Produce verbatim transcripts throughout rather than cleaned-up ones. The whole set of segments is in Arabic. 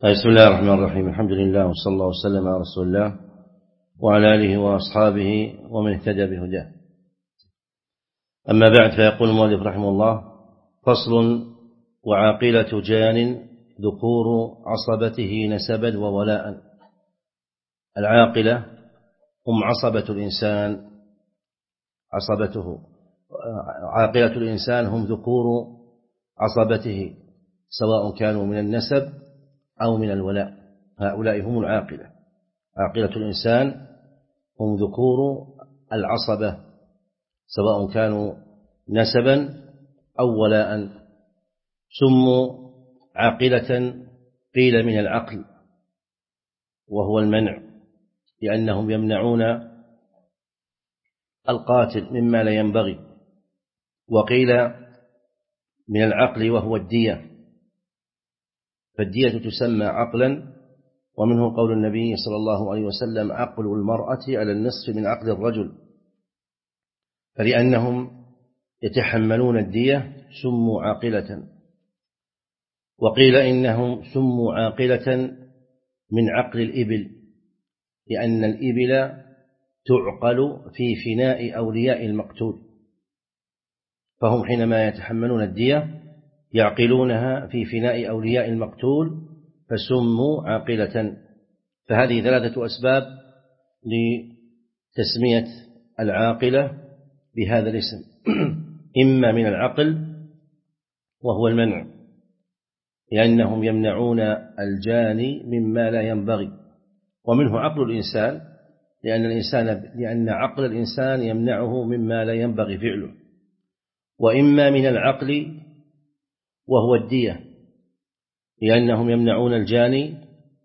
بسم الله الرحمن الرحيم. الحمد لله وصلى الله وسلم على رسول الله وعلى آله وأصحابه ومن اهتدى بهداه. أما بعد، فيقول المؤلف رحمه الله: فصل: وعاقلة جان ذكور عصبته نسبا وولاء. العاقلة هم عصبة الإنسان عصبته عاقلة الإنسان هم ذكور عصبته، سواء كانوا من النسب أو من الولاء. هؤلاء هم العاقلة. عاقلة الإنسان هم ذكور العصبة، سواء كانوا نسبا أو ولاء. سموا عاقلة قيل من العقل وهو المنع، لأنهم يمنعون القاتل مما لا ينبغي. وقيل من العقل وهو الدية، فالدية تسمى عقلا، ومنه قول النبي صلى الله عليه وسلم: عقل المرأة على النصف من عقل الرجل. فلأنهم يتحملون الدية سموا عاقلة. وقيل إنهم سموا عاقلة من عقل الإبل، لأن الإبل تعقل في فناء أولياء المقتول، فهم حينما يتحملون الدية يعقلونها في فناء أولياء المقتول، فسموا عاقلة. فهذه ثلاثة أسباب لتسمية العاقلة بهذا الاسم: إما من العقل وهو المنع، لأنهم يمنعون الجاني مما لا ينبغي، ومنه عقل الإنسان، لأن الإنسان لأن عقل الإنسان يمنعه مما لا ينبغي فعله. وإما من العقل وهو الدية، لأنهم يمنعون الجاني.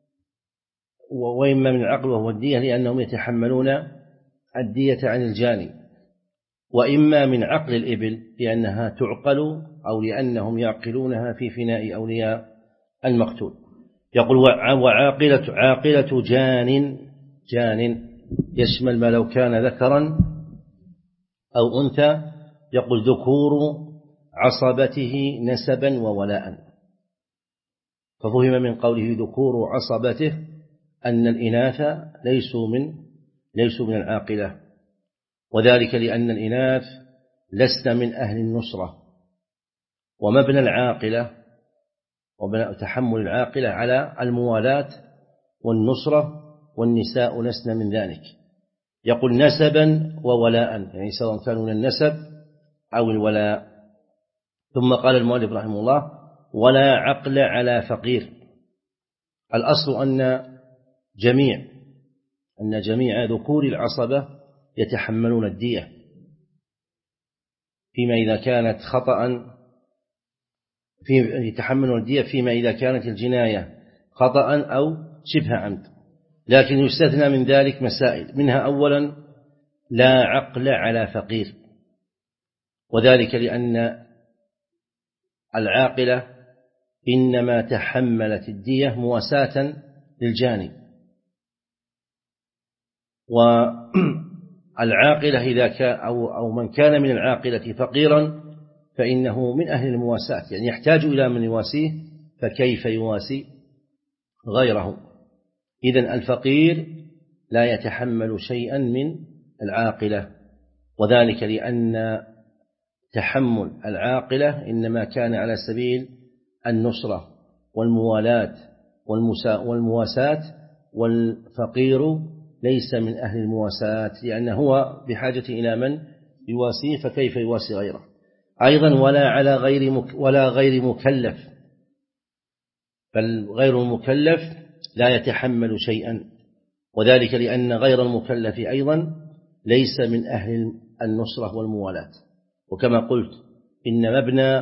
وإما من العقل وهو الدية، لأنهم يتحملون الدية عن الجاني. وإما من عقل الإبل، لأنها تعقل أو لأنهم يعقلونها في فناء أولياء المقتول. يقول: وعاقلة عاقلة جان جان يشمل ما لو كان ذكرا أو أنثى. يقول: ذكور عصبته نسبا وولاء. ففهم من قوله ذكور عصبته أن الإناث ليسوا من ليسوا من العاقلة، وذلك لأن الإناث لسن من أهل النصرة. ومبنى العاقلة ومبنى تحمل العاقلة على الموالاة والنصرة، والنساء لسن من ذلك. يقول: نسبا وولاء، يعني سواء كانوا من النسب أو الولاء. ثم قال المؤلف رحمه الله: ولا عقل على فقير. الأصل أن جميع أن جميع ذكور العصبة يتحملون الدية، فيما إذا كانت خطأ في يتحملون الدية فيما إذا كانت الجناية خطأ أو شبه عمد. لكن يستثنى من ذلك مسائل، منها أولا: لا عقل على فقير، وذلك لأن العاقلة إنما تحملت الدية مواساة للجاني. والعاقلة إذا كان أو أو من كان من العاقلة فقيرا فإنه من أهل المواساة، يعني يحتاج إلى من يواسيه، فكيف يواسي غيره؟ إذن الفقير لا يتحمل شيئا من العاقلة، وذلك لأن تحمل العاقلة إنما كان على سبيل النصرة والموالاة والمواساة، والفقير ليس من أهل المواساة، لأنه هو بحاجة إلى من يواسيه، فكيف يواسي غيره؟ أيضا: ولا على غير مك ولا غير مكلف، فالغير المكلف لا يتحمل شيئا، وذلك لأن غير المكلف أيضا ليس من أهل النصرة والموالاة. وكما قلت إن مبنى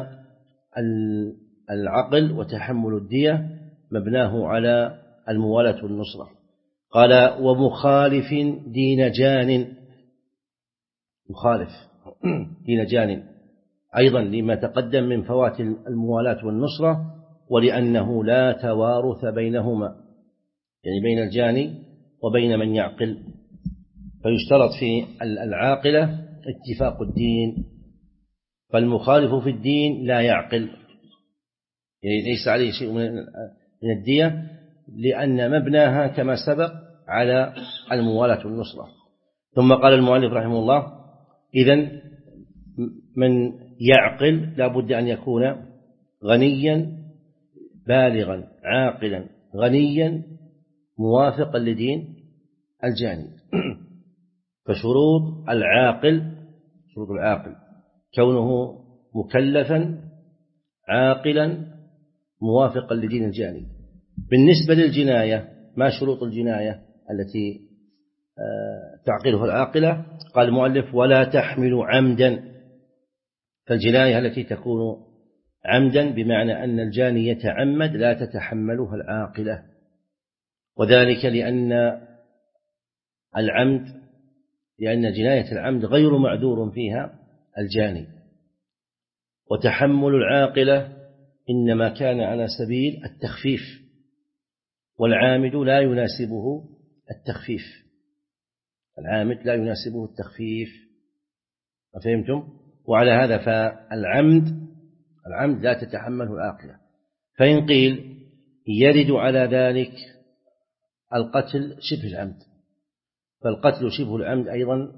العقل وتحمل الدية مبناه على الموالاة والنصرة. قال: ومخالف دين جان. مخالف دين جان أيضا لما تقدم من فوات الموالاة والنصرة، ولأنه لا توارث بينهما، يعني بين الجاني وبين من يعقل، فيشترط في العاقلة اتفاق الدين، فالمخالف في الدين لا يعقل، يعني ليس عليه شيء من الدية، لأن مبناها كما سبق على الموالاة والنصرة. ثم قال المؤلف رحمه الله: إذن من يعقل لا بد أن يكون غنيا بالغا عاقلا غنيا موافقا لدين الجاني. فشروط العاقل شروط العاقل كونه مكلفا عاقلا موافقا لدين الجاني. بالنسبة للجناية، ما شروط الجناية التي تعقلها العاقلة؟ قال المؤلف: ولا تحمل عمدا. فالجناية التي تكون عمدا بمعنى أن الجاني يتعمد لا تتحملها العاقلة، وذلك لأن العمد لأن جناية العمد غير معذور فيها الجاني، وتحمل العاقلة إنما كان على سبيل التخفيف، والعامد لا يناسبه التخفيف العامد لا يناسبه التخفيف فهمتم؟ وعلى هذا فالعمد العمد لا تتحمله العاقلة. فإن قيل يرد على ذلك القتل شبه العمد، فالقتل شبه العمد أيضا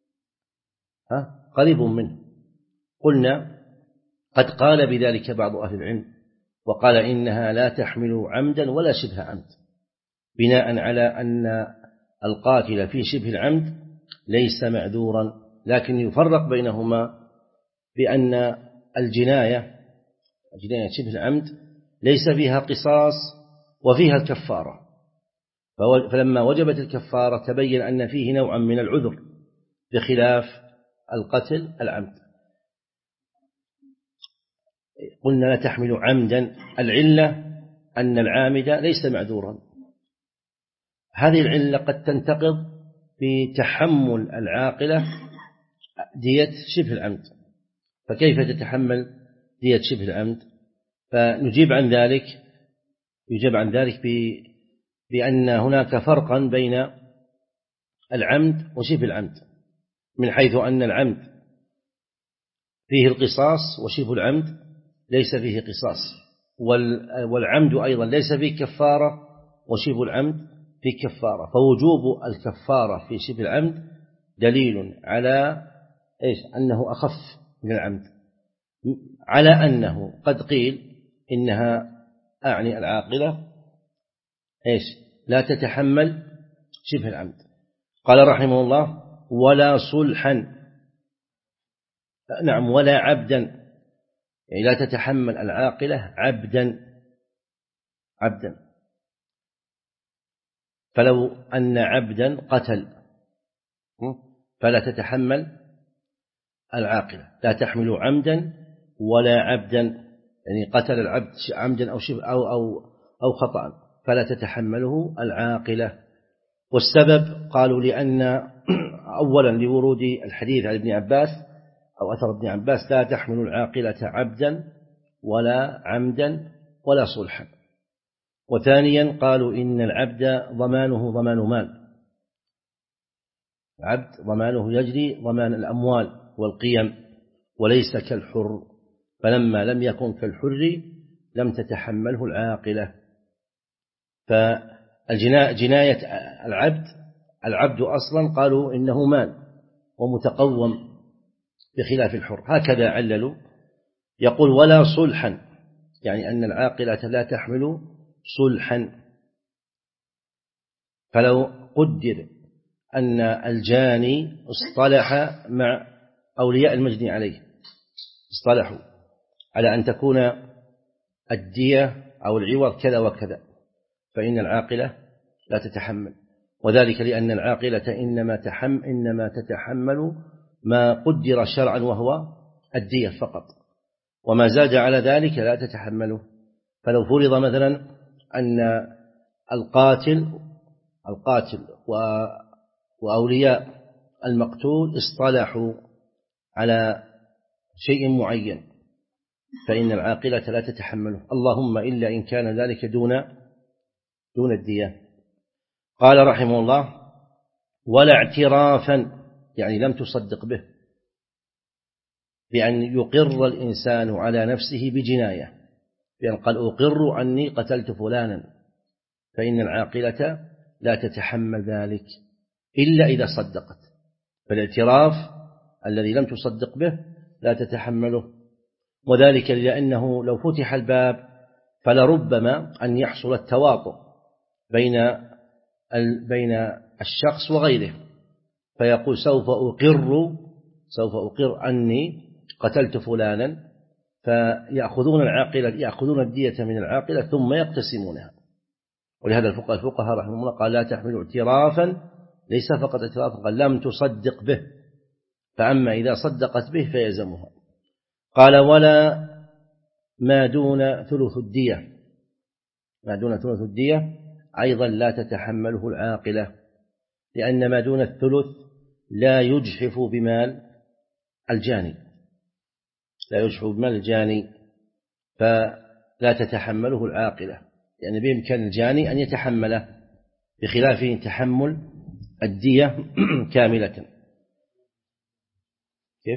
قريب منه. قلنا قد قال بذلك بعض أهل العلم وقال إنها لا تحمل عمدا ولا شبه عمد، بناء على أن القاتل في شبه العمد ليس معذورا، لكن يفرق بينهما بأن الجناية جناية شبه العمد ليس فيها قصاص وفيها الكفارة، فلما وجبت الكفارة تبين أن فيه نوعا من العذر بخلاف القتل العمد. قلنا لا تحمل عمدا، العلة أن العامد ليس معذورا. هذه العلة قد تنتقض بتحمل العاقلة دية شبه العمد، فكيف تتحمل دية شبه العمد؟ فنجيب عن ذلك يجيب عن ذلك بأن هناك فرقا بين العمد وشبه العمد، من حيث أن العمد فيه القصاص وشبه العمد ليس فيه قصاص، والعمد أيضا ليس فيه كفارة وشبه العمد فيه كفارة، فوجوب الكفارة في شبه العمد دليل على إيش؟ أنه أخف من العمد، على أنه قد قيل إنها أعني العاقلة إيش؟ لا تتحمل شبه العمد. قال رحمه الله: ولا صلحا، نعم ولا عبدا، يعني لا تتحمل العاقلة عبدا عبدا فلو أن عبدا قتل فلا تتحمل العاقلة، لا تحمل عمدا ولا عبدا، يعني قتل العبد عمدا أو شبه أو أو أو خطأ فلا تتحمله العاقلة. والسبب قالوا لأن أولا لورود الحديث عن ابن عباس أو أثر ابن عباس: لا تحمل العاقلة عبدا ولا عمدا ولا صلحا. وثانيا قالوا إن العبد ضمانه ضمان مال، العبد ضمانه يجري ضمان الأموال والقيم وليس كالحر، فلما لم يكن كالحر لم تتحمله العاقلة. فالجناية العبد العبد أصلا قالوا إنه مال ومتقوم بخلاف الحر، هكذا عللوا. يقول: ولا صلحا، يعني أن العاقلة لا تحمل صلحا، فلو قدر أن الجاني اصطلح مع أولياء المجني عليه، اصطلحوا على أن تكون الدية أو العوض كذا وكذا، فإن العاقلة لا تتحمل، وذلك لأن العاقلة إنما تحمل إنما تتحمل ما قدر شرعا وهو الدية فقط، وما زاد على ذلك لا تتحمله. فلو فرض مثلا أن القاتل القاتل وأولياء المقتول اصطلحوا على شيء معين فإن العاقلة لا تتحمله، اللهم إلا إن كان ذلك دون دون الدية. قال رحمه الله: ولا اعترافا، يعني لم تصدق به، بأن يقر الإنسان على نفسه بجناية، بأن قال أقر أني قتلت فلانا، فإن العاقلة لا تتحمل ذلك إلا إذا صدقت، فالاعتراف الذي لم تصدق به لا تتحمله، وذلك لأنه لو فتح الباب فلربما أن يحصل التواطؤ بين بين الشخص وغيره، فيقول سوف أقر سوف أقر أني قتلت فلانا، فيأخذون العاقلة يأخذون الدية من العاقلة ثم يقتسمونها. ولهذا الفقهاء الفقهاء رحمه الله قال لا تحمل اعترافا، ليس فقط اعترافا، قال لم تصدق به، فأما إذا صدقت به فيلزمها. قال ولا ما دون ثلث الدية، ما دون ثلث الدية أيضا لا تتحمله العاقلة، لأن ما دون الثلث لا يجحف بمال الجاني، لا يجحف بمال الجاني، فلا تتحمله العاقلة، لأن بإمكان الجاني أن يتحمله بخلاف تحمل الدية كاملة. كيف؟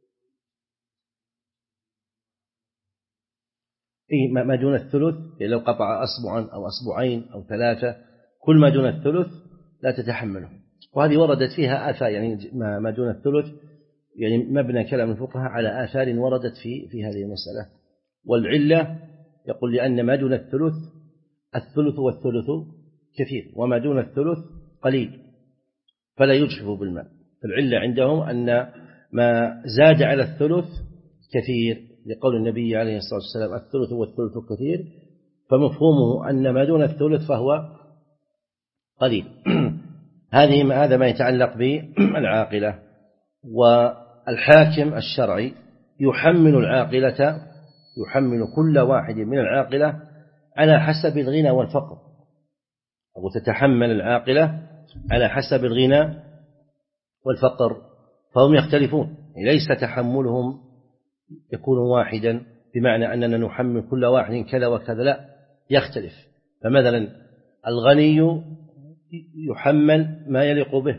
إيه ما دون الثلث، لو قطع أصبعا أو أصبعين أو ثلاثة، كل ما دون الثلث لا تتحمله. وهذه وردت فيها آثار، يعني ما دون الثلث يعني مبنى كلام الفقهاء على آثار وردت في في هذه المسألة. والعلة يقول لأن ما دون الثلث الثلث والثلث كثير، وما دون الثلث قليل فلا يجحف بالمال. فالعلة عندهم أن ما زاد على الثلث كثير، لقول النبي عليه الصلاة والسلام الثلث والثلث كثير، فمفهومه أن ما دون الثلث فهو قليل. هذه هذا ما يتعلق بالعاقلة. والحاكم الشرعي يحمل العاقلة، يحمل كل واحد من العاقلة على حسب الغنى والفقر، أو تتحمل العاقلة على حسب الغنى والفقر، فهم يختلفون، ليس تحملهم يكون واحدا بمعنى أننا نحمل كل واحد كذا وكذا، لا، يختلف. فمثلا الغني يحمل ما يليق به،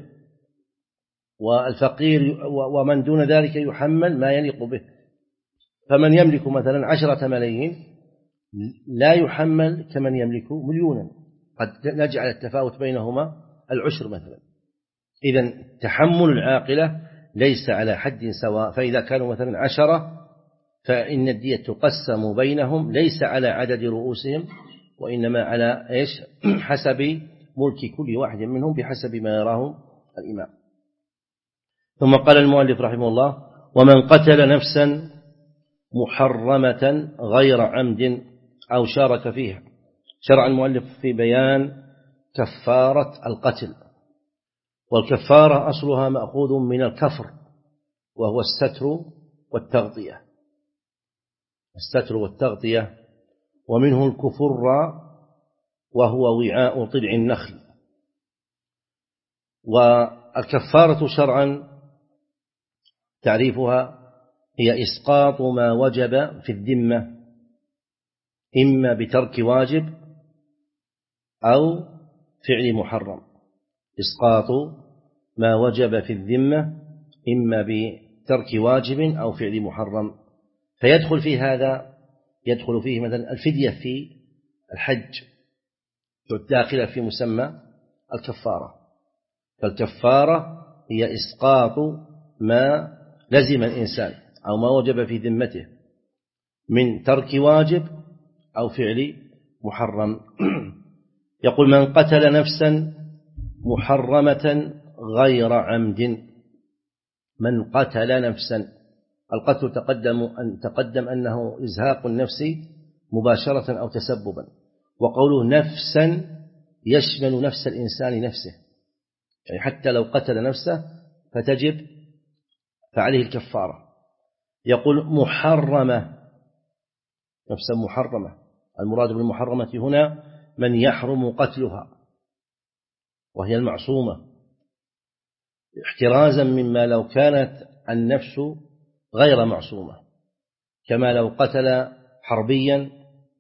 والفقير ومن دون ذلك يحمل ما يليق به. فمن يملك مثلا عشرة ملايين لا يحمل كمن يملك مليونا، قد نجعل التفاوت بينهما العشر مثلا. إذن تحمل العاقلة ليس على حد سواء، فإذا كانوا مثلا عشرة فإن الدية تقسم بينهم ليس على عدد رؤوسهم، وإنما على إيش؟ حسب ملك كل واحد منهم بحسب ما يراه الإمام. ثم قال المؤلف رحمه الله ومن قتل نفسا محرمة غير عمد أو شارك فيها. شرع المؤلف في بيان كفارة القتل، والكفارة أصلها مأخوذ من الكفر، وهو الستر والتغطية، الستر والتغطية، ومنه الكفر وهو وعاء طلع النخل. والكفارة شرعا تعريفها هي إسقاط ما وجب في الذمة، إما بترك واجب أو فعل محرم. إسقاط ما وجب في الذمة إما بترك واجب أو فعل محرم. فيدخل في هذا يدخل فيه مثلا الفدية في الحج داخلة في مسمى الكفارة. فالكفارة هي إسقاط ما لزم الإنسان أو ما وجب في ذمته من ترك واجب أو فعل محرم. يقول من قتل نفسا محرمة غير عمد. من قتل نفسا، القتل تقدم أن تقدم أنه إزهاق النفس مباشرة أو تسببا، وقوله نفسا يشمل نفس الإنسان نفسه، يعني حتى لو قتل نفسه فتجب فعليه الكفارة. يقول محرمة، نفسا محرمة، المراد بالمحرمة هنا من يحرم قتلها، وهي المعصومة، احترازا مما لو كانت النفس غير معصومة، كما لو قتل حربيا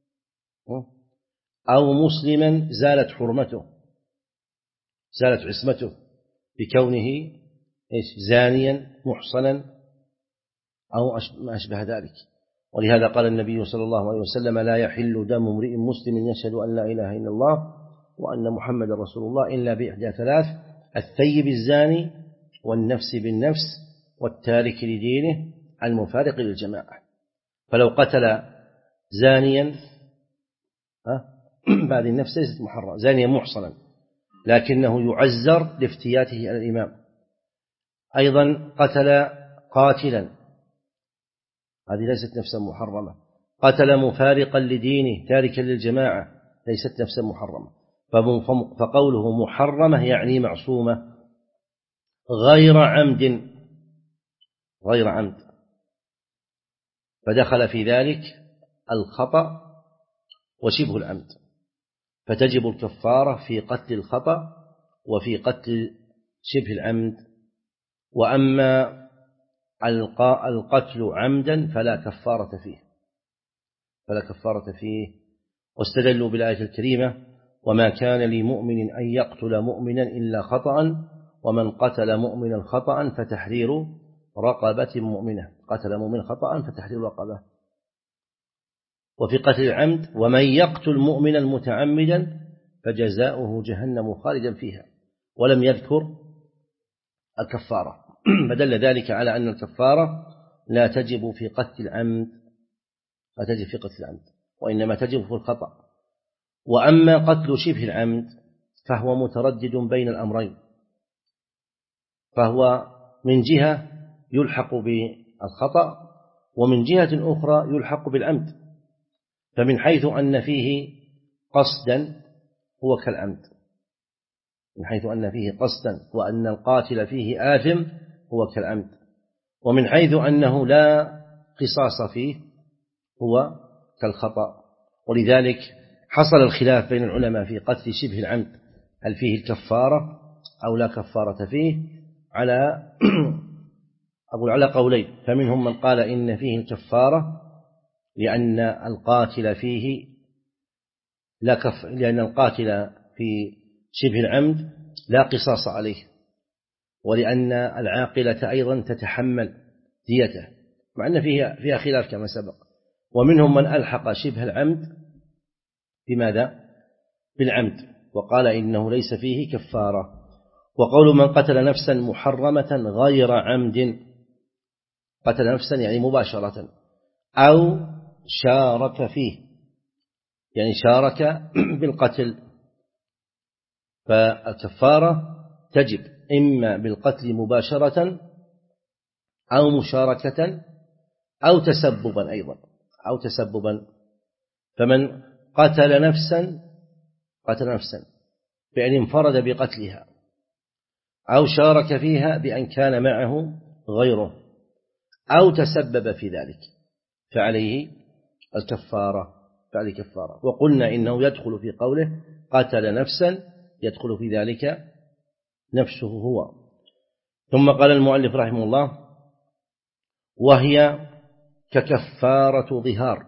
أو مسلما زالت حرمته، زالت عصمته بكونه زانيا محصنا أو ما أشبه ذلك. ولهذا قال النبي صلى الله عليه وسلم لا يحل دم امرئ مسلم يشهد أن لا إله إلا الله وأن محمد رسول الله إلا بإحدى ثلاث: الثيب الزاني، والنفس بالنفس، والتارك لدينه المفارق للجماعة. فلو قتل زانيا بعد النفس ليست محرمة، زانيا محصنا، لكنه يعزر لافتياته على الإمام. أيضا قتل قاتلا، هذه ليست نفسا محرمة. قتل مفارقا لدينه تاركا للجماعة، ليست نفسا محرمة. فقوله محرمة يعني معصومة غير عمد، غير عمد، فدخل في ذلك الخطأ وشبه العمد، فتجب الكفارة في قتل الخطأ وفي قتل شبه العمد. وأما القتل عمدا فلا كفارة فيه، فلا كفارة فيه. واستدلوا بالآية الكريمة: وما كان لمؤمن أن يقتل مؤمنا إلا خطأ، ومن قتل مؤمنا خطأ فتحرير رقبة مؤمنة، قتل مؤمنا خطأ فتحرير رقبة. وفي قتل العمد: ومن يقتل مؤمنا متعمدا فجزاؤه جهنم خالدا فيها، ولم يذكر الكفارة، فدل ذلك على أن الكفارة لا تجب في قتل العمد، لا تجب في قتل العمد، وإنما تجب في الخطأ. وأما قتل شبه العمد فهو متردد بين الأمرين، فهو من جهة يلحق بالخطأ، ومن جهة أخرى يلحق بالعمد. فمن حيث أن فيه قصدا هو كالعمد، من حيث أن فيه قصدا وأن القاتل فيه آثم هو كالعمد، ومن حيث أنه لا قصاص فيه هو كالخطأ. ولذلك حصل الخلاف بين العلماء في قتل شبه العمد، هل فيه الكفارة أو لا كفارة فيه، على أقول على قولين. فمنهم من قال إن فيه الكفارة لأن القاتل فيه لا كف لأن القاتل في شبه العمد لا قصاص عليه، ولأن العاقلة أيضا تتحمل ديته، مع أن فيها فيها خلاف كما سبق. ومنهم من ألحق شبه العمد بماذا؟ بالعمد، وقال إنه ليس فيه كفارة. وقول من قتل نفسا محرمة غير عمد، قتل نفسا يعني مباشرة، أو شارك فيه يعني شارك بالقتل، فالكفارة تجب إما بالقتل مباشرة أو مشاركة أو تسببا أيضا، أو تسببا. فمن قتل نفسا قتل نفسا بأن انفرد بقتلها، أو شارك فيها بأن كان معه غيره، أو تسبب في ذلك، فعليه الكفارة، فعليه كفارة. وقلنا إنه يدخل في قوله قتل نفسا، يدخل في ذلك نفسه هو. ثم قال المؤلف رحمه الله: وهي ككفارة ظهار،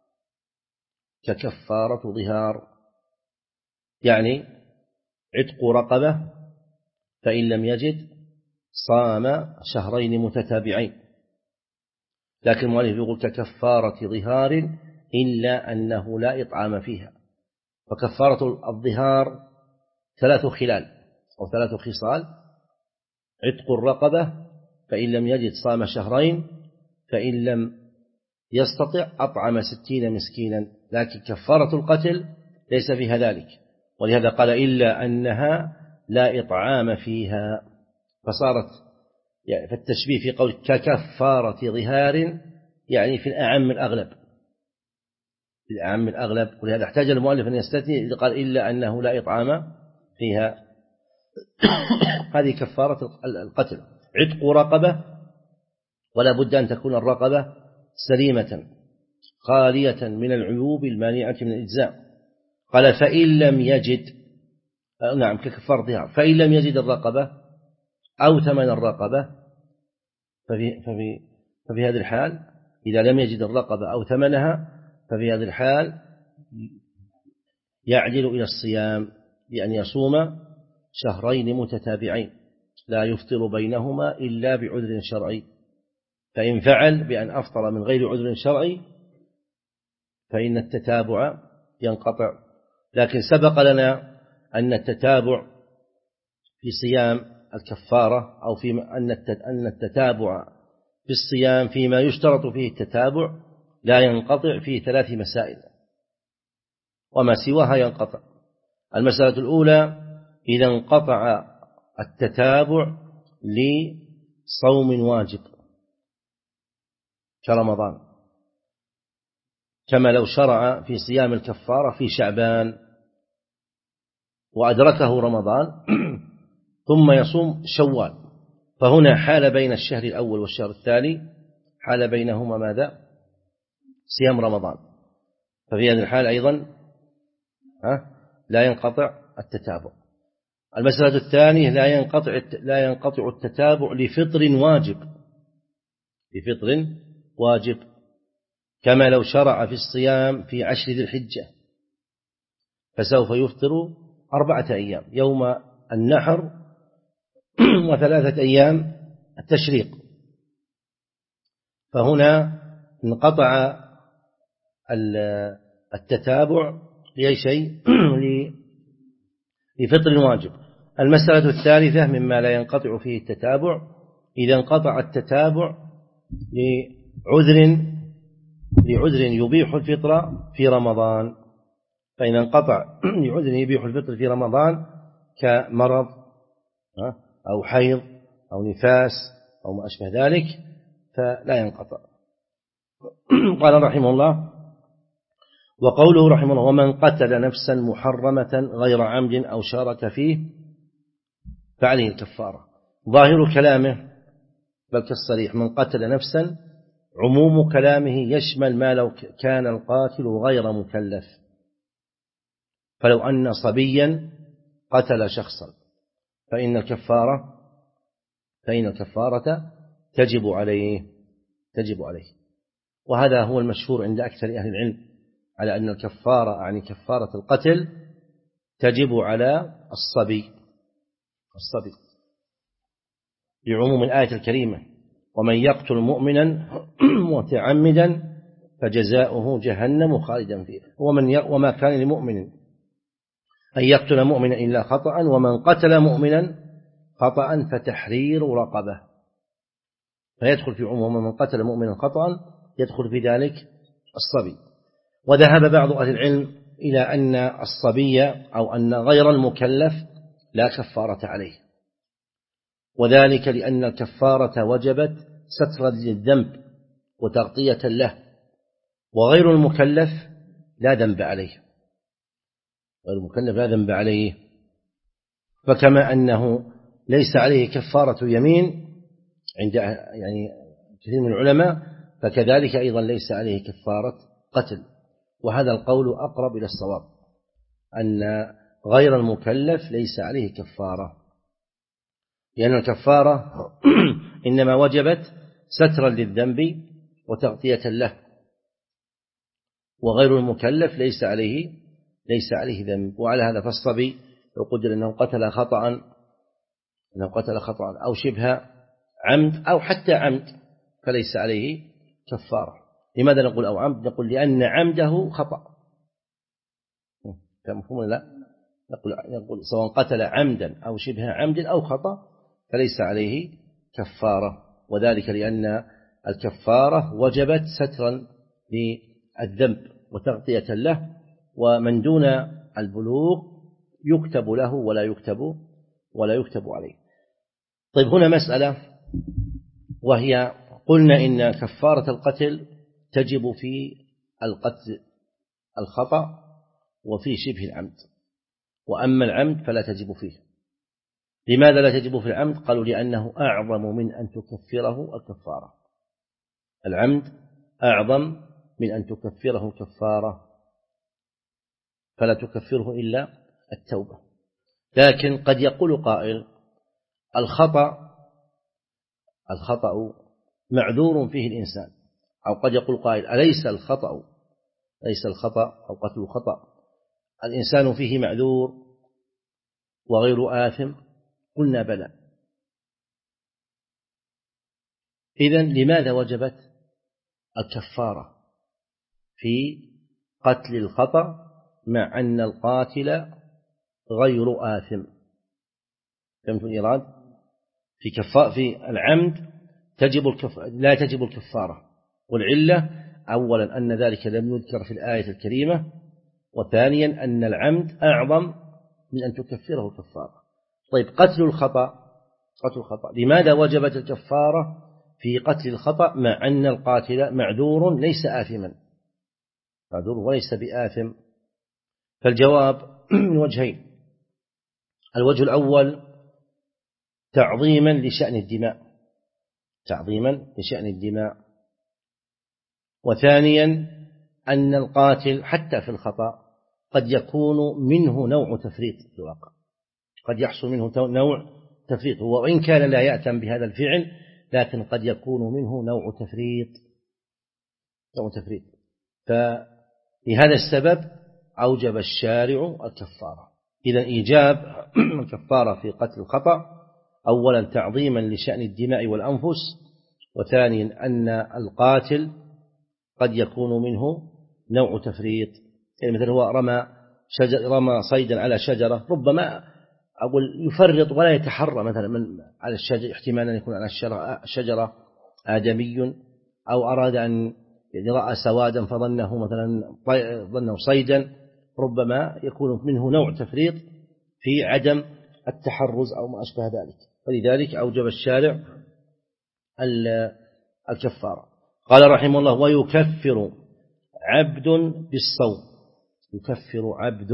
ككفارة ظهار يعني عتق رقبة، فإن لم يجد صام شهرين متتابعين. لكن المؤلف يقول ككفارة ظهار إلا أنه لا إطعام فيها. فكفارة الظهار ثلاث خلال أو ثلاث خصال: عتق الرقبة، فإن لم يجد صام شهرين، فإن لم يستطع أطعم ستين مسكينا. لكن كفارة القتل ليس فيها ذلك، ولهذا قال إلا أنها لا إطعام فيها، فصارت يعني فالتشبيه في قول ككفارة ظهار يعني في الأعم الأغلب، في الأعم الأغلب. ولهذا احتاج المؤلف أن يستثني، قال إلا أنه لا إطعام فيها. هذه كفارة القتل. عتق رقبة، ولا بد أن تكون الرقبة سليمة خالية من العيوب المانعة من الإجزاء. قال فإن لم يجد، نعم ككفارة ظهار، فإن لم يجد الرقبة أو ثمن الرقبة، ففي, ففي, ففي هذه الحال إذا لم يجد الرقبة أو ثمنها، ففي هذه الحال يعدل إلى الصيام، بأن يصوم شهرين متتابعين لا يفطر بينهما إلا بعذر شرعي. فإن فعل بأن أفطر من غير عذر شرعي فإن التتابع ينقطع. لكن سبق لنا أن التتابع في صيام الكفارة أو في أن التتابع في الصيام فيما يشترط فيه التتابع لا ينقطع فيه ثلاث مسائل وما سواها ينقطع. المسألة الأولى إذا انقطع التتابع لصوم واجب كرمضان، كما لو شرع في صيام الكفارة في شعبان وأدركه رمضان ثم يصوم شوال، فهنا حال بين الشهر الأول والشهر الثاني، حال بينهما ماذا؟ صيام رمضان، ففي هذه الحال أيضا لا ينقطع التتابع. المسألة الثانية لا ينقطع لا ينقطع التتابع لفطر واجب، لفطر واجب كما لو شرع في الصيام في عشر ذي الحجة فسوف يفطر أربعة أيام، يوم النحر وثلاثة أيام التشريق، فهنا انقطع التتابع لأي شيء لفطر واجب. المسألة الثالثة مما لا ينقطع فيه التتابع إذا انقطع التتابع لعذر لعذر يبيح الفطر في رمضان، فإن انقطع لعذر يبيح الفطر في رمضان كمرض أو حيض أو نفاس أو ما أشبه ذلك فلا ينقطع. قال رحمه الله: وقوله رحمه الله: ومن قتل نفسا محرمة غير عمد أو شارك فيه فعليه الكفارة. ظاهر كلامه بل كالصريح من قتل نفسا عموم كلامه يشمل ما لو كان القاتل غير مكلف، فلو أن صبيا قتل شخصا فإن الكفارة فإن الكفارة تجب عليه تجب عليه وهذا هو المشهور عند أكثر أهل العلم على أن الكفارة يعني كفارة القتل تجب على الصبي الصبي لعموم الآية الكريمة: ومن يقتل مؤمنا متعمدا فجزاؤه جهنم خالدا فيها. ومن وما كان لمؤمن أن يقتل مؤمنا إلا خطأ، ومن قتل مؤمنا خطأ فتحرير رقبة، فيدخل في عموم من قتل مؤمنا خطأ يدخل في ذلك الصبي. وذهب بعض أهل العلم إلى أن الصبي أو أن غير المكلف لا كفارة عليه، وذلك لأن الكفارة وجبت سترا للذنب وتغطية له، وغير المكلف لا ذنب عليه غير المكلف لا ذنب عليه فكما أنه ليس عليه كفارة يمين عند يعني كثير من العلماء فكذلك أيضا ليس عليه كفارة قتل، وهذا القول أقرب إلى الصواب أن غير المكلف ليس عليه كفارة، لأن الكفارة إنما وجبت سترا للذنب وتغطية له، وغير المكلف ليس عليه ليس عليه ذنب. وعلى هذا فالصبي لو قدر أنه قتل خطأ أنه قتل خطأ أو شبه عمد أو حتى عمد فليس عليه كفارة. لماذا نقول أو عمد؟ نقول لأن عمده خطأ، كمفهوم لا؟ نقول, نقول سواء قتل عمدا أو شبه عمد أو خطأ فليس عليه كفارة، وذلك لأن الكفارة وجبت سترا للذنب وتغطية له، ومن دون البلوغ يكتب له ولا يكتب ولا يكتب عليه. طيب هنا مسألة وهي قلنا إن كفارة القتل تجب في القتل الخطأ وفي شبه العمد، وأما العمد فلا تجب فيه. لماذا لا تجب في العمد؟ قالوا لأنه أعظم من أن تكفره الكفارة، العمد أعظم من أن تكفره الكفارة فلا تكفره إلا التوبة. لكن قد يقول قائل الخطأ الخطأ معذور فيه الإنسان، أو قد يقول قائل أليس الخطأ ليس الخطأ أو قتل خطأ الإنسان فيه معذور وغير آثم؟ قلنا بلى. إذن لماذا وجبت الكفارة في قتل الخطأ مع أن القاتل غير آثم. فهمت الإيراد؟ في كفاء في العمد تجب الكف... لا تجب الكفارة، والعلة أولا أن ذلك لم يذكر في الآية الكريمة، وثانيا أن العمد أعظم من أن تكفره الكفارة. طيب قتل الخطأ، قتل الخطأ لماذا وجبت الكفارة في قتل الخطأ مع أن القاتل معذور ليس آثما، معذور وليس بآثم؟ فالجواب من وجهين. الوجه الأول تعظيما لشأن الدماء، تعظيما لشأن الدماء، وثانيا أن القاتل حتى في الخطأ قد يكون منه نوع تفريط في الواقع، قد يحصل منه نوع تفريط، هو وإن كان لا يأتم بهذا الفعل لكن قد يكون منه نوع تفريط، نوع تفريط. فلهذا السبب أوجب الشارع الكفارة. إذا إيجاب الكفارة في قتل الخطأ أولا تعظيما لشأن الدماء والأنفس، وثانيا أن القاتل قد يكون منه نوع تفريط، يعني مثل هو رمى شجر رمى صيدا على شجرة، ربما أقول يفرط ولا يتحرى مثلا من على الشجر، احتمال أن يكون على الشجرة آدمي، أو أراد أن يعني رأى سوادا فظنه مثلا ظنه صيدا، ربما يكون منه نوع تفريط في عدم التحرز أو ما أشبه ذلك، ولذلك أوجب الشارع الكفارة. قال رحمه الله: ويكفر عبد بالصوم، يكفر عبد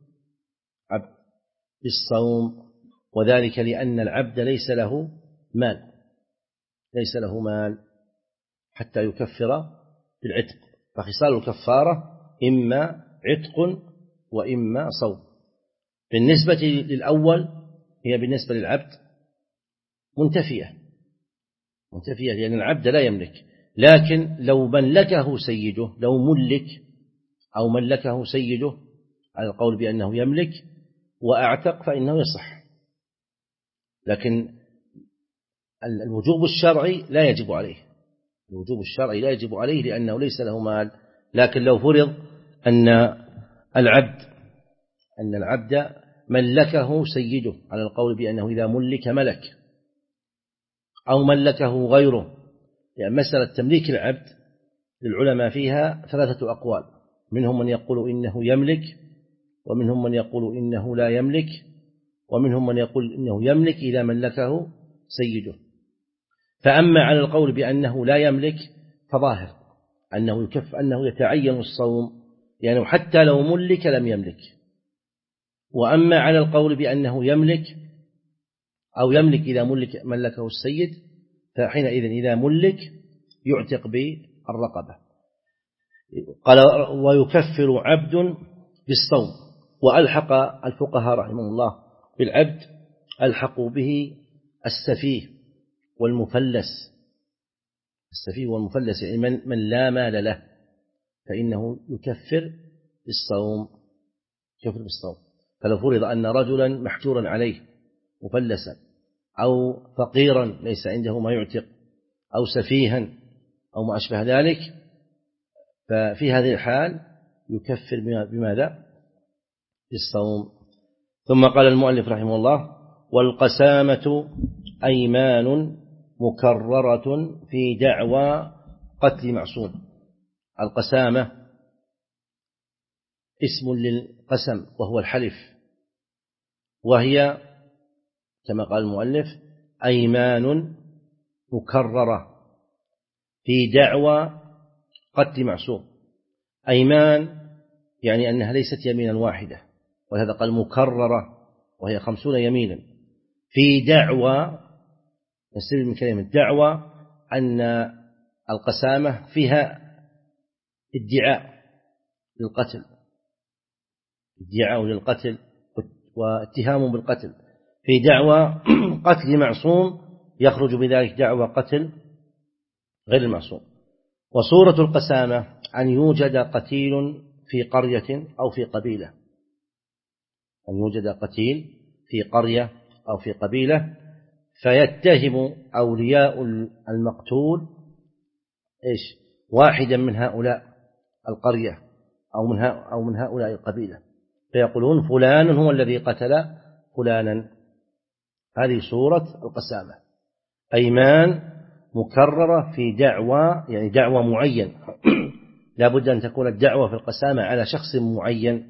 عبد بالصوم، وذلك لأن العبد ليس له مال، ليس له مال حتى يكفر بالعتق، فخصال الكفارة إما عتق وإما صوم. بالنسبة للأول هي بالنسبة للعبد منتفية، منتفية لأن العبد لا يملك، لكن لو ملكه سيده، لو ملك أو ملكه سيده على القول بأنه يملك وأعتق فإنه يصح، لكن الوجوب الشرعي لا يجب عليه، الوجوب الشرعي لا يجب عليه لأنه ليس له مال. لكن لو فرض أن العبد أن العبد ملكه سيده على القول بأنه إذا ملك ملك، أو ملكه غيره، يعني مسألة تمليك العبد للعلماء فيها ثلاثة أقوال، منهم من يقول إنه يملك، ومنهم من يقول إنه لا يملك، ومنهم من يقول إنه يملك إذا ملكه سيده. فأما على القول بأنه لا يملك فظاهر أنه يكف أنه يتعين الصوم، يعني حتى لو ملك لم يملك. وأما على القول بأنه يملك أو يملك إذا ملك ملكه السيد، فحينئذ إذا ملك يعتق بالرقبة. قال: ويكفر عبد بالصوم. وألحق الفقهاء رحمه الله بالعبد ألحقوا به السفيه والمفلس، السفيه والمفلس يعني من, من لا مال له، فإنه يكفر بالصوم، يكفر بالصوم. فلو فرض أن رجلا محجورا عليه مفلسا، أو فقيرا ليس عنده ما يعتق، أو سفيها أو ما أشبه ذلك، ففي هذه الحال يكفر بماذا؟ بالصوم. ثم قال المؤلف رحمه الله: والقسامة أيمان مكررة في دعوى قتل معصوم. القسامة اسم للقسم وهو الحلف، وهي كما قال المؤلف أيمان مكررة في دعوى قتل معصوم. أيمان يعني أنها ليست يمينا واحدة، ولهذا قال مكررة، وهي خمسون يمينا في دعوى. نستفيد من كلمة دعوى أن القسامة فيها ادعاء للقتل، ادعاء للقتل واتهام بالقتل، في دعوى قتل معصوم يخرج بذلك دعوى قتل غير المعصوم. وصورة القسامة أن يوجد قتيل في قرية أو في قبيلة، أن يوجد قتيل في قرية أو في قبيلة، فيتهم أولياء المقتول إيش واحدا من هؤلاء القرية أو من أو من هؤلاء القبيلة، فيقولون فلان هو الذي قتل فلانا. هذه صورة القسامة، أيمان مكررة في دعوى، يعني دعوى معين لا بد أن تكون الدعوة في القسامة على شخص معين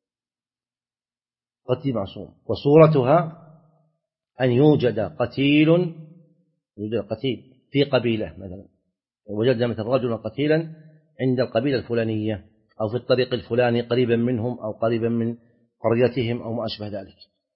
قتيل معصوم. وصورتها أن يوجد قتيل يوجد قتيل في قبيلة، مثلا وجدنا مثلا رجلا قتيلا عند القبيلة الفلانية أو في الطريق الفلاني قريبا منهم أو قريبا من قريتهم أو ما أشبه ذلك،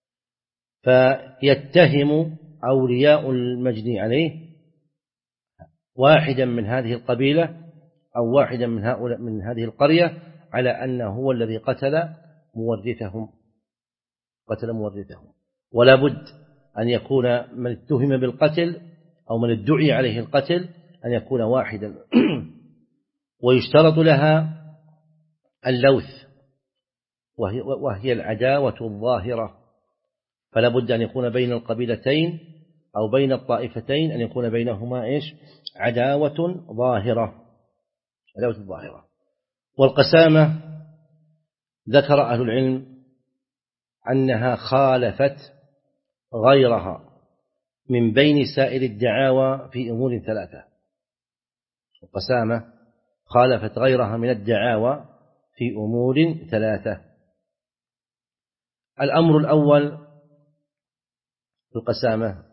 فيتهم أولياء المجني عليه واحدا من هذه القبيلة أو واحدا من هؤلاء من هذه القرية على أنه هو الذي قتل مورثهم قتل مورثهم ولا بد أن يكون من اتهم بالقتل أو من ادعي عليه القتل أن يكون واحدا. ويشترط لها اللوث وهي, وهي العداوة الظاهرة، فلا بد أن يكون بين القبيلتين أو بين الطائفتين أن يكون بينهما إيش؟ عداوة ظاهرة عداوة ظاهرة. والقسامة ذكر أهل العلم أنها خالفت غيرها من بين سائر الدعاوى في أمور ثلاثة. القسامة خالفت غيرها من الدعاوى في أمور ثلاثة. الأمر الأول في القسامة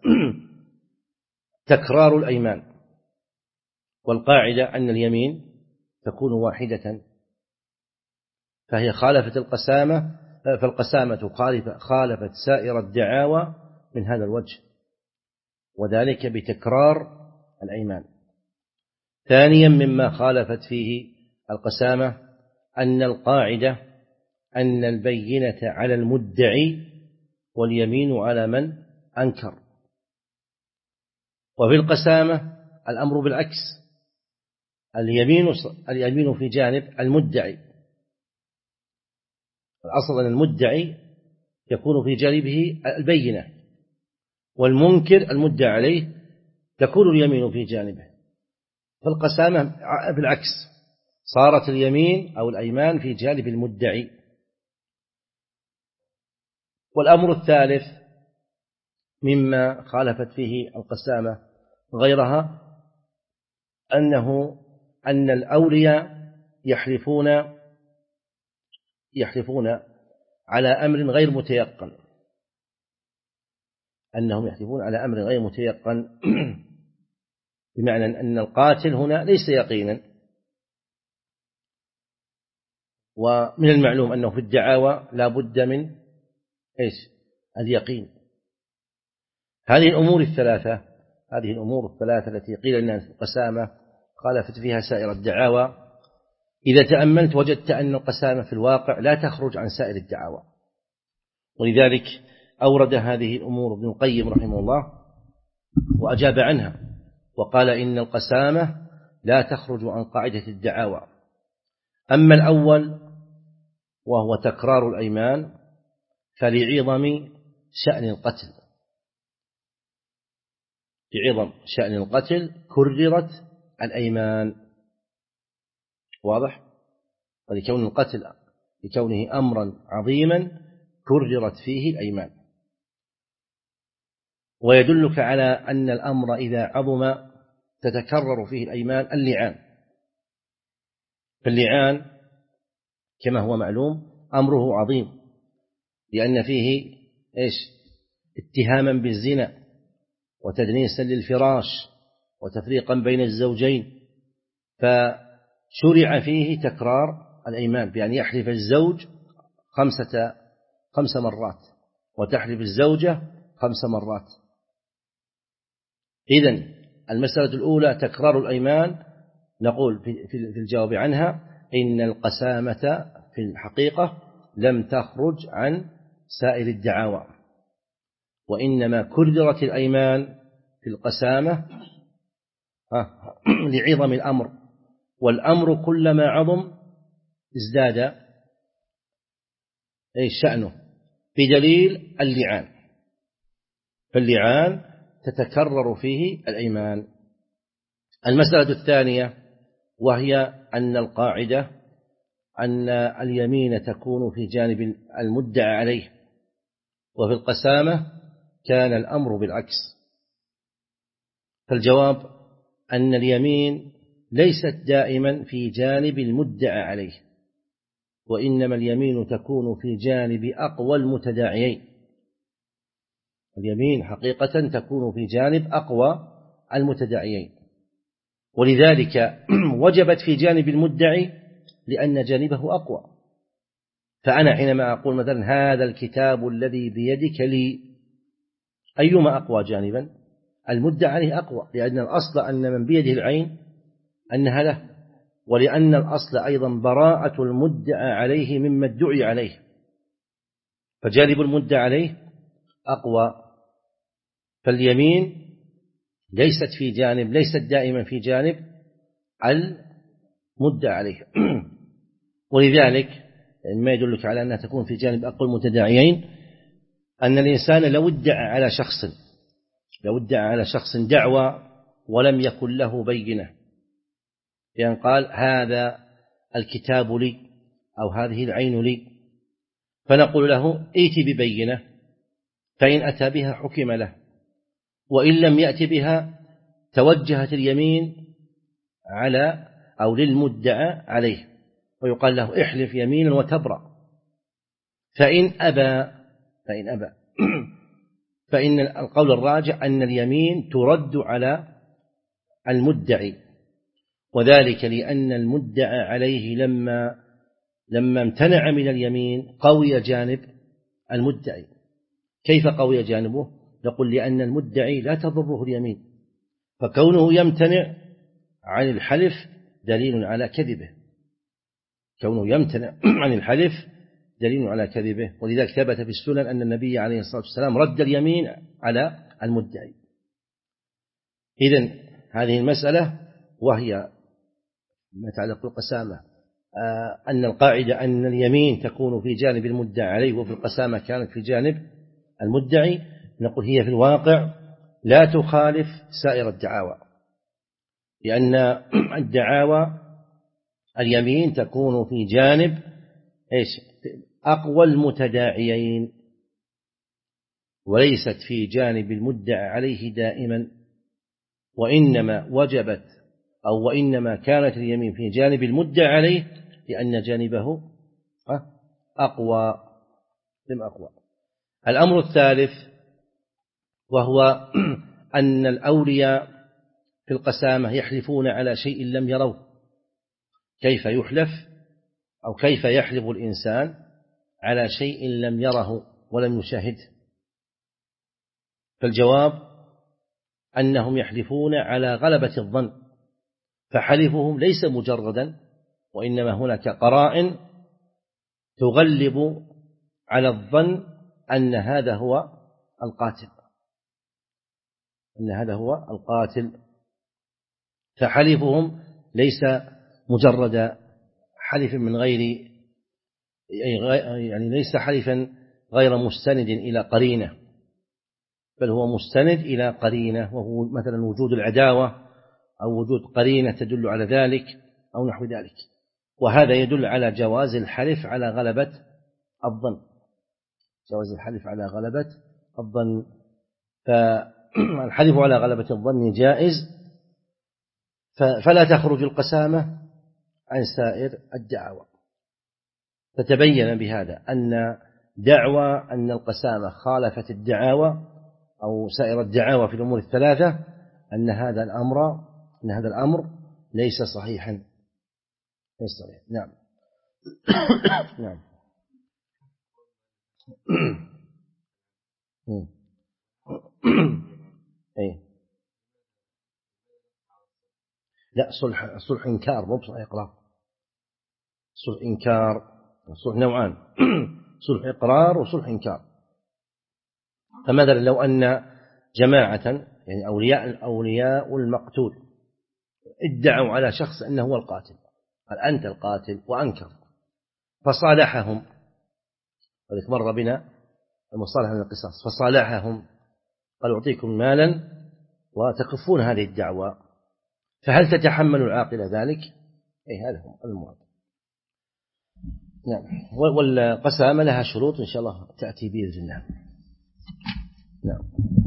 تكرار الأيمان، والقاعدة أن اليمين تكون واحدة، فهي خالفت القسامة فالقسامة خالفت سائر الدعاوى من هذا الوجه، وذلك بتكرار الأيمان. ثانيا مما خالفت فيه القسامة أن القاعدة أن البينة على المدعي واليمين على من أنكر. وفي القسامة الأمر بالعكس، اليمين اليمين في جانب المدعي، الأصل أن المدعي يكون في جانبه البينة، والمنكر المدعى عليه تكون اليمين في جانبه. فالقسامة بالعكس، صارت اليمين أو الأيمان في جانب المدعي. والأمر الثالث مما خالفت فيه القسامة غيرها أنه أن الأولياء يحلفون يحلفون على أمر غير متيقن أنهم يحلفون على أمر غير متيقن بمعنى أن القاتل هنا ليس يقينا، ومن المعلوم أنه في الدعاوى لا بد من إيش؟ اليقين. هذه الأمور الثلاثة هذه الأمور الثلاثة التي قيل أنها القسامة خالفت فيها سائر الدعاوى، إذا تأملت وجدت أن القسامة في الواقع لا تخرج عن سائر الدعاوى، ولذلك أورد هذه الأمور ابن القيم رحمه الله وأجاب عنها وقال إن القسامة لا تخرج عن قاعدة الدعاوى. أما الأول وهو تكرار الأيمان فلعظم شأن القتل لعظم شأن القتل كررت الأيمان، واضح؟ ولكون القتل لكونه أمرا عظيما كررت فيه الأيمان. ويدلك على أن الأمر إذا عظم تتكرر فيه الأيمان اللعان. فاللعان كما هو معلوم أمره عظيم، لأن فيه إيش؟ اتهاما بالزنا وتدنيسا للفراش وتفريقا بين الزوجين، فشرع فيه تكرار الأيمان بأن يحلف الزوج خمسة خمس مرات وتحلف الزوجة خمس مرات. إذن المسألة الأولى تكرار الأيمان، نقول في الجواب عنها إن القسامة في الحقيقة لم تخرج عن سائر الدعاوى، وإنما كررت الأيمان في القسامة لعظم الأمر، والأمر كلما عظم ازداد شأنه بدليل اللعان، فاللعان تتكرر فيه الأيمان. المسألة الثانية وهي أن القاعدة أن اليمين تكون في جانب المدعى عليه، وفي القسامة كان الأمر بالعكس. فالجواب أن اليمين ليست دائما في جانب المدعى عليه، وإنما اليمين تكون في جانب أقوى المتداعيين. اليمين حقيقة تكون في جانب أقوى المتداعيين، ولذلك وجبت في جانب المدعي لأن جانبه أقوى. فأنا حينما أقول مثلا هذا الكتاب الذي بيدك لي، أيما أقوى جانبا؟ المدعى عليه أقوى، لأن الأصل أن من بيده العين أنها له، ولأن الأصل أيضا براءة المدعى عليه مما ادعي عليه، فجانب المدعى عليه أقوى. فاليمين ليست في جانب ليست دائما في جانب المدعى عليه. ولذلك ما يدلك على أنها تكون في جانب أقوى المتداعيين أن الإنسان لو ادعى على شخص لو ادعى على شخص دعوى ولم يكن له بينة، يعني قال هذا الكتاب لي أو هذه العين لي، فنقول له ائت ببينة، فإن أتى بها حكم له، وإن لم يأت بها توجهت اليمين على أو للمدعى عليه، ويقال له احلف يمينا وتبرأ. فإن أبى فإن أبى فإن القول الراجع أن اليمين ترد على المدعي، وذلك لأن المدعى عليه لما لما امتنع من اليمين قوي جانب المدعي. كيف قوي جانبه؟ نقول لأن المدعي لا تضره اليمين، فكونه يمتنع عن الحلف دليل على كذبه، كونه يمتنع عن الحلف دليل على كذبه. ولذلك ثبت في السنن أن النبي عليه الصلاة والسلام رد اليمين على المدعي. إذن هذه المسألة وهي ما يتعلق بالقسامة، أن القاعدة أن اليمين تكون في جانب المدعى عليه وفي القسامة كانت في جانب المدعي، نقول هي في الواقع لا تخالف سائر الدعاوى، لأن الدعاوى اليمين تكون في جانب إيش؟ أقوى المتداعيين، وليست في جانب المدعى عليه دائما، وإنما وجبت أو وإنما كانت اليمين في جانب المدعى عليه لأن جانبه أقوى لم أقوى. الأمر الثالث وهو أن الأولياء في القسامة يحلفون على شيء لم يروه. كيف يحلف أو كيف يحلف الإنسان على شيء لم يره ولم يشاهده؟ فالجواب أنهم يحلفون على غلبة الظن، فحلفهم ليس مجردا، وإنما هناك قرائن تغلب على الظن أن هذا هو القاتل أن هذا هو القاتل فحلفهم ليس مجرد حلف من غير يعني ليس حلفا غير مستند إلى قرينة، بل هو مستند إلى قرينة، وهو مثلا وجود العداوة أو وجود قرينة تدل على ذلك أو نحو ذلك، وهذا يدل على جواز الحلف على غلبة الظن جواز الحلف على غلبة الظن فالحلف على غلبة الظن جائز، فلا تخرج القسامة عن سائر الدعوى. فتبين بهذا أن دعوى أن القسامة خالفت الدعاوى أو سائر الدعاوى في الأمور الثلاثة أن هذا الأمر أن هذا الأمر ليس صحيحا ليس صحيح. نعم نعم ايه لا صلح صلح إنكار مو بصلح إقرار. صلح إنكار صلح نوعان صلح إقرار وصلح إنكار. فمثلا لو أن جماعة يعني أولياء أولياء المقتول ادعوا على شخص أنه هو القاتل، قال أنت القاتل وأنكر، فصالحهم، وذلك مر بنا المصالحة من القصاص، فصالحهم قال أعطيكم مالا وتكفون هذه الدعوة، فهل تتحمل العاقل ذلك؟ أي هذا هو المراد. نعم. والقسامة لها شروط إن شاء الله تأتي بإذن الله. نعم.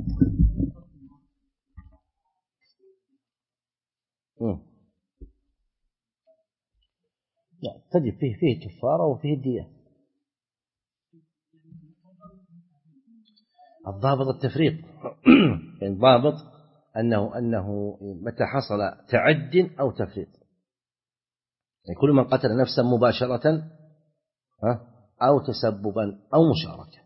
نعم. تجب فيه فيه كفارة وفيه الدية. الضابط التفريط. الضابط أنه أنه متى حصل تعد أو تفريط، يعني كل من قتل نفسا مباشرة أو تسببا أو مشاركة.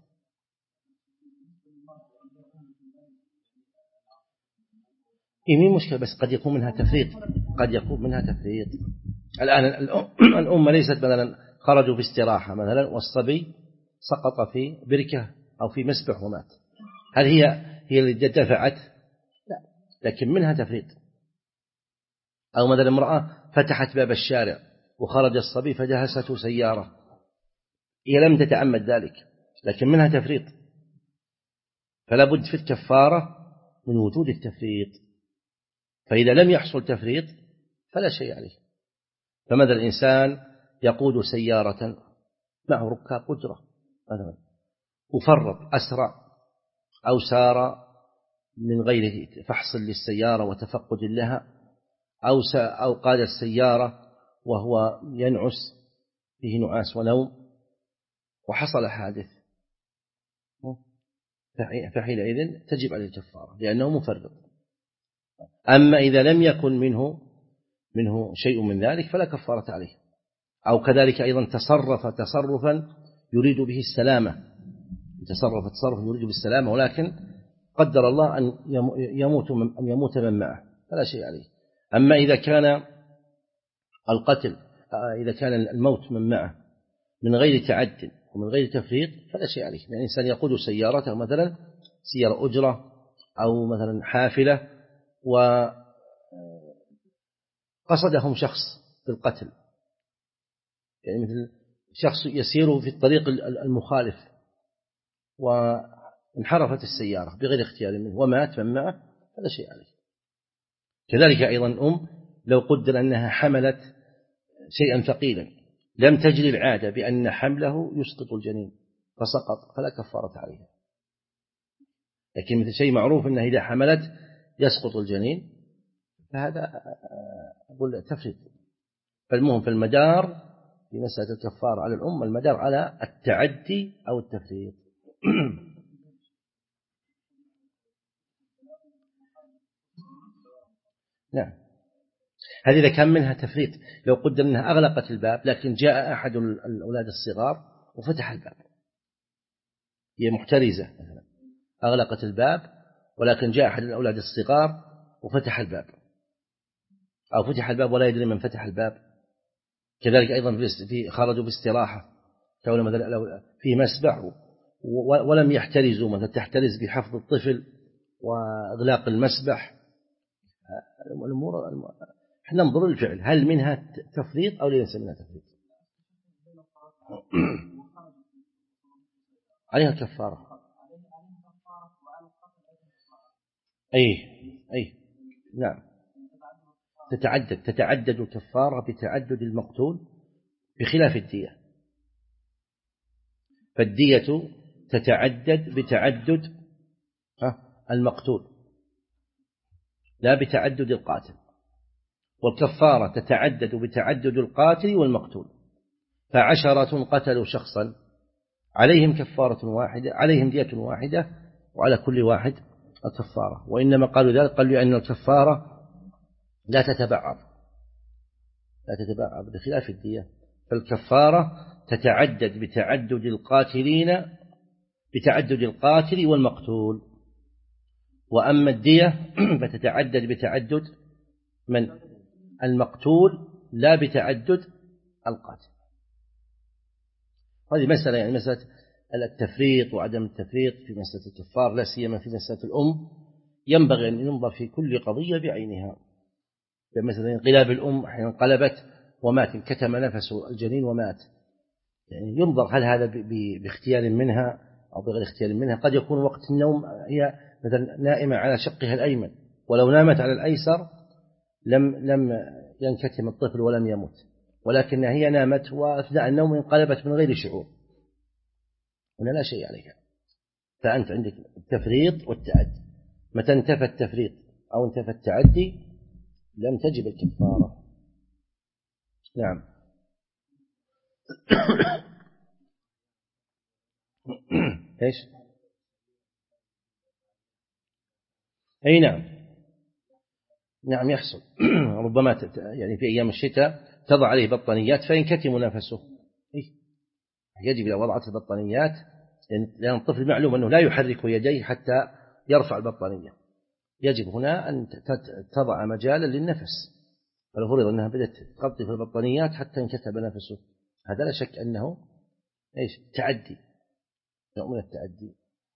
إيه مين مشكلة، بس قد يكون منها تفريط، قد يكون منها تفريط. الآن الأمة ليست مثلا خرجوا باستراحة مثلا والصبي سقط في بركة أو في مسبح ومات، هل هي هي اللي دفعت؟ لا، لكن منها تفريط. أو مثلا امرأة فتحت باب الشارع وخرج الصبي فدهسته سيارة، هي لم تتعمد ذلك لكن منها تفريط، فلا بد في الكفارة من وجود التفريط. فإذا لم يحصل تفريط فلا شيء عليه. فماذا الإنسان يقود سيارة معه ركاب قدرة مثلا وفرط أسرع أو سار من غير فحص للسيارة وتفقد لها، أو أو قاد السيارة وهو ينعس فيه نعاس ونوم وحصل حادث، فحينئذ تجب عليه الكفارة لأنه مفرط. أما إذا لم يكن منه منه شيء من ذلك فلا كفارة عليه. أو كذلك أيضا تصرف تصرفا يريد به السلامة، تصرف تصرفا يريد بالسلامة ولكن قدر الله أن يموت من أن يموت من معه فلا شيء عليه. أما إذا كان القتل إذا كان الموت من معه من غير تعد ومن غير تفريط فلا شيء عليه. يعني إنسان يقود سيارته مثلا سيارة أجرة أو مثلا حافلة وقصدهم شخص بالقتل، يعني مثل شخص يسير في الطريق المخالف وانحرفت السيارة بغير اختيار منه ومات من معه فلا شيء عليه. كذلك أيضا أم لو قدر أنها حملت شيئا ثقيلا لم تجري العادة بأن حمله يسقط الجنين فسقط فلا كفارة عليها. لكن مثل شيء معروف أنه إذا حملت يسقط الجنين فهذا أقول تفريط. فالمهم في المدار في مسألة الكفارة على الأم المدار على التعدي أو التفريط. نعم. هذه إذا كان منها تفريط، لو قدر أنها أغلقت الباب لكن جاء أحد الأولاد الصغار وفتح الباب، هي محترزة مثلا أغلقت الباب ولكن جاء أحد الأولاد الصغار وفتح الباب، أو فتح الباب ولا يدري من فتح الباب. كذلك أيضا في خرجوا باستراحة كون مثلا في مسبح ولم يحترزوا، مثلا تحترز بحفظ الطفل وإغلاق المسبح. الأمور احنا ننظر للفعل هل منها تفريط أو ليس منها تفريط. عليها كفارة. أي أي نعم تتعدد تتعدد الكفارة بتعدد المقتول بخلاف الدية. فالدية تتعدد بتعدد المقتول لا بتعدد القاتل، والكفارة تتعدد بتعدد القاتل والمقتول. فعشرة قتلوا شخصا عليهم كفارة واحدة عليهم دية واحدة وعلى كل واحد الكفارة. وإنما قالوا ذلك قالوا لأن الكفارة لا تتبعض لا تتبعض بخلاف الدية. فالكفارة تتعدد بتعدد القاتلين بتعدد القاتل والمقتول، وأما الدية فتتعدد بتعدد من المقتول لا بتعدد القاتل. هذه مسألة يعني مسألة التفريط وعدم التفريط في مسألة الكفار لا سيما في مسألة الأم ينبغي أن ينظر في كل قضية بعينها. مثلا انقلاب الأم حين انقلبت ومات كتم نفسه الجنين ومات، يعني ينظر هل هذا باختيار منها أو بغير اختيار منها. قد يكون وقت النوم هي مثلا نائمة على شقها الأيمن ولو نامت على الأيسر لم لم ينكتم الطفل ولم يموت، ولكنها هي نامت وأثناء النوم انقلبت من غير شعور، هنا لا شيء عليها. فأنت عندك التفريط والتعدي، متى انتفى التفريط أو انتفى التعدي لم تجب الكفارة. نعم. إيش؟ أي نعم، نعم يحصل. ربما يعني في أيام الشتاء تضع عليه بطانيات فينكتم نفسه، يجب إذا وضعت البطانيات، لأن الطفل معلوم أنه لا يحرك يديه حتى يرفع البطانية، يجب هنا أن تضع مجالا للنفس، فلو فرض أنها بدأت تغطي في البطانيات حتى انكتب نفسه، هذا لا شك أنه إيش؟ تعدي، نوع من التعدي.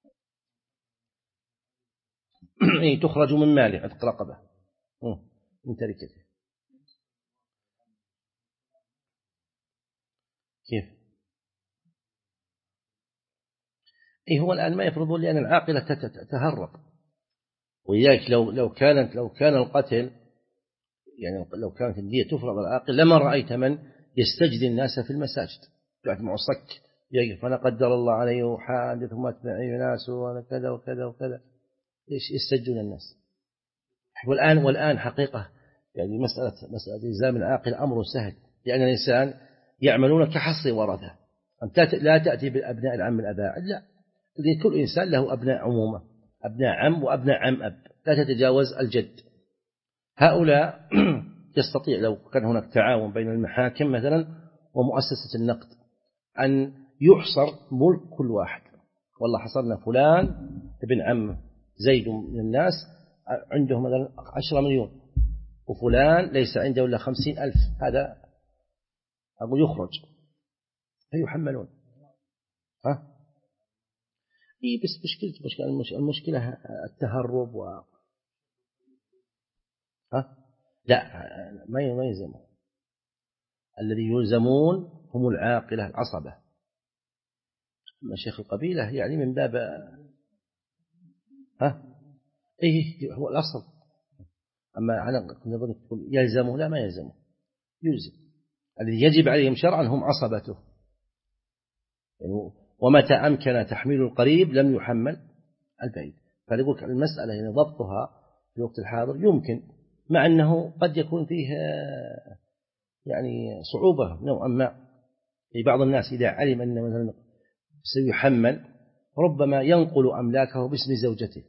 إيه تخرج من ماله، عتق رقبة من تركته. كيف؟ إيه هو الآن ما يفرضون لأن العاقلة تتهرب، ولذلك لو لو كانت لو كان القتل يعني لو كانت الدية تفرض العاقل لما رأيت من يستجدي الناس في المساجد، بعد معه صك يقف أنا قدر الله عليه حادث ومات معي ناس وأنا كذا وكذا وكذا، إيش يستجدون الناس. والآن والآن حقيقة يعني مسألة مسألة إلزام العاقل أمر سهل، لأن الإنسان يعملون كحصر ورثة، أنت لا تأتي بالأبناء العم الأباعد، لا، كل إنسان له أبناء عمومة، أبناء عم وأبناء عم أب، لا تتجاوز الجد. هؤلاء يستطيع لو كان هناك تعاون بين المحاكم مثلا ومؤسسة النقد أن يحصر ملك كل واحد، والله حصرنا فلان ابن عم زيد من الناس عنده مثلا عشرة مليون، وفلان ليس عنده إلا خمسين ألف، هذا أقول يخرج فيحملون. ها؟ إيه بس مشكلة مشكلة المشكلة التهرب و ها؟ لا ما يلزمون، الذي يلزمون هم العاقلة العصبة، أما شيخ القبيلة يعني من باب ها إيه هو الأصل، أما على نظن تقول يلزمه، لا ما يلزمه، يلزم الذي يجب عليهم شرعا هم عصبته، يعني ومتى أمكن تحميل القريب لم يحمل البعيد. فلذلك المسألة يعني ضبطها في الوقت الحاضر يمكن، مع أنه قد يكون فيه يعني صعوبة نوعا ما، بعض الناس إذا علم أن مثلا سيحمل ربما ينقل أملاكه باسم زوجته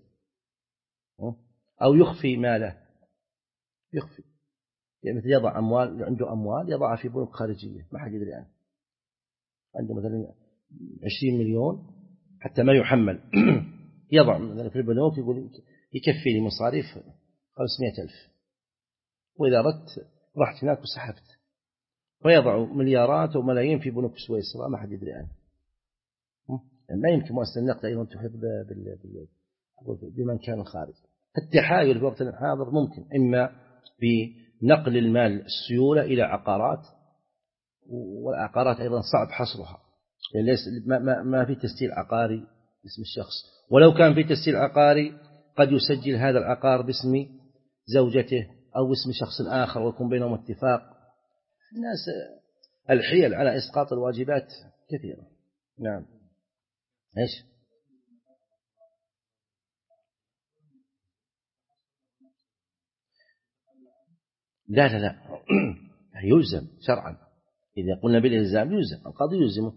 أو يخفي ماله، يخفي يعني مثل يضع أموال، عنده أموال يضعها في بنوك خارجية ما حد يدري عنه، عنده مثلا عشرين مليون حتى ما يحمل يضع مثلا في البنوك يقول يكفي لي مصاريف خمسمائة ألف، وإذا أردت رحت هناك وسحبت، ويضع مليارات وملايين في بنوك سويسرا ما حد يدري عنه. ما يمكن مؤسسة النقد أيضا تحيط بمن كان الخارج. التحايل في وقت الحاضر ممكن إما بنقل المال السيولة إلى عقارات، والعقارات أيضا صعب حصرها، يعني ليس ما, ما, ما في تسجيل عقاري باسم الشخص، ولو كان في تسجيل عقاري قد يسجل هذا العقار باسم زوجته أو باسم شخص آخر ويكون بينهم اتفاق. الناس الحيل على إسقاط الواجبات كثيرة. نعم. إيش؟ لا لا لا يلزم شرعا، إذا قلنا بالإلزام يلزم، القاضي يلزمه،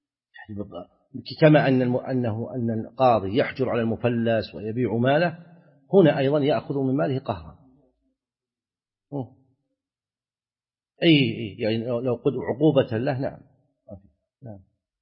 كما أن أنه أن القاضي يحجر على المفلس ويبيع ماله، هنا أيضا يأخذ من ماله قهرا. أي يعني لو قد عقوبة له. نعم. نعم.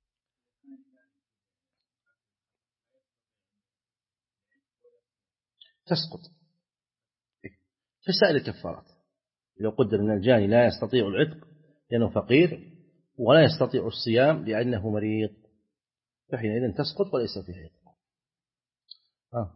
تسقط في سائر الكفارات، لو قدر أن الجاني لا يستطيع العتق لأنه فقير ولا يستطيع الصيام لأنه مريض، فحينئذ تسقط وليس فيه عتق. آه.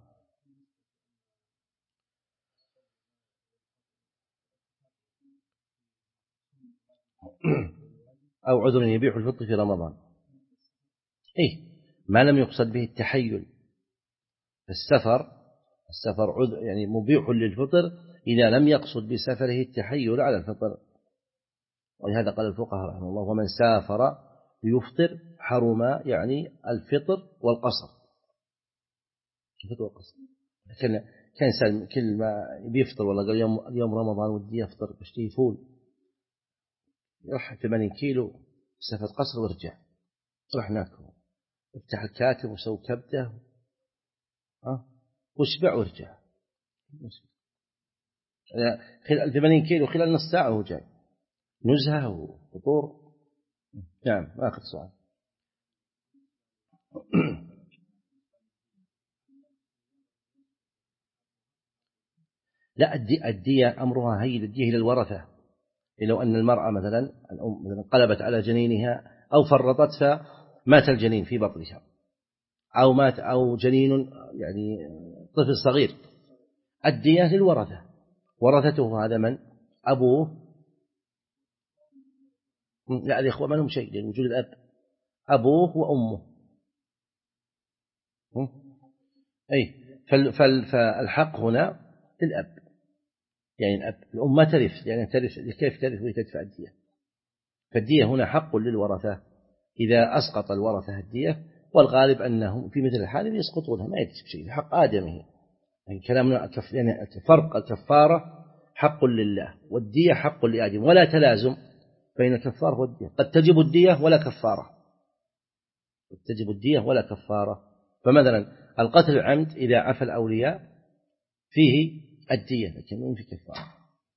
أو عذر يبيح الفطر في رمضان، إيه ما لم يقصد به التحيل. السفر السفر عذر يعني مبيح للفطر إذا لم يقصد بسفره التحيل على الفطر. ولهذا قال الفقهاء رحمه الله ومن سافر ليفطر حرم يعني الفطر والقصر. الفطر والقصر كان كان كل ما بيفطر والله قال اليوم اليوم رمضان ودي أفطر بشتهي فول، يروح ثمانين كيلو مسافة قصر وارجع، يروح ناكل افتح الكاتب وسوي كبده ها واشبع وارجع خلال ثمانين كيلو خلال نص ساعة وهو جاي نزهة وفطور. نعم آخر سؤال. لا الدية أمرها هي الدية للورثة. لو أن المرأة مثلا الأم مثلا قلبت على جنينها أو فرطت فمات الجنين في بطنها أو مات أو جنين يعني طفل صغير، الدية للورثة. ورثته هذا من؟ أبوه، لا الإخوة ما لهم شيء لوجود الأب، أبوه وأمه. أي فالحق هنا للأب، يعني الأب. الأم ما ترث، يعني ترث كيف ترث وهي تدفع الدية؟ فالدية هنا حق للورثة إذا أسقط الورثة الدية، والغالب أنهم في مثل الحال يسقطونها ما يكتب شيء، حق آدمه. يعني كلامنا يعني فرق الكفارة حق لله والدية حق لآدم، ولا تلازم بين الكفارة والدية. قد تجب الدية ولا كفارة، قد تجب الدية ولا كفارة. فمثلا القتل العمد إذا عفى الأولياء فيه الدية لكن ما في كفارة.